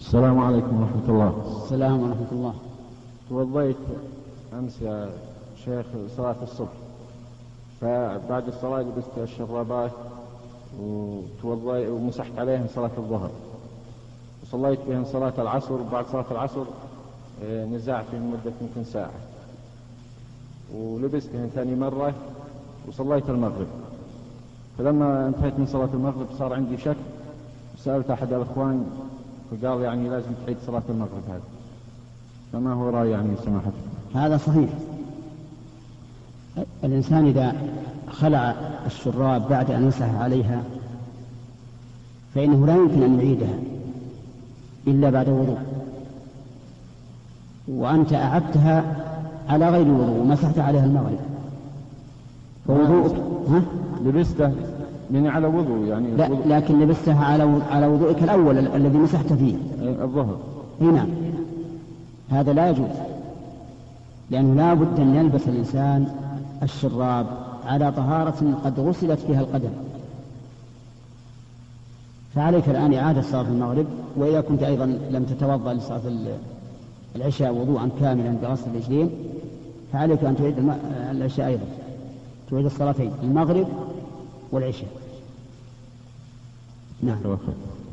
السلام عليكم ورحمة الله. السلام ورحمة الله. توضيت أمس يا شيخ صلاة الصبح، فبعد الصلاة لبست الشرابات ومسحت عليهم صلاة الظهر، وصليت بهم صلاة العصر. وبعد صلاة العصر نزعت في مدة يمكن ساعة، ولبستهم ثاني مرة وصليت المغرب. فلما انتهيت من صلاة المغرب صار عندي شك، سألت أحد الأخوان فقال يعني لازم تعيد صلاة المغرب. هذا فما هو رأي يعني سماحتك؟ هذا صحيح. الإنسان إذا خلع الشراب بعد أن مسح عليها فإنه لا يمكن أن يعيدها إلا بعد وضوء، وأنت أعدتها على غير وضوء ومسحت عليها المغرب، فوضوءك لبسته من على وضوء يعني. لا، لكن لبستها على وضوءك الأول الذي مسحت فيه الظهر. هنا هذا لا يجوز، لأنه لا بد أن يلبس الإنسان الشراب على طهارة قد غسلت فيها القدم. فعليك الآن إعادة صلاة المغرب، وإذا كنت أيضا لم تتوضأ لصلاة العشاء وضوءا كاملا بغسل الرجلين فعليك أن تعيد العشاء أيضا، تعيد الصلاتين المغرب والعشاء. نعم.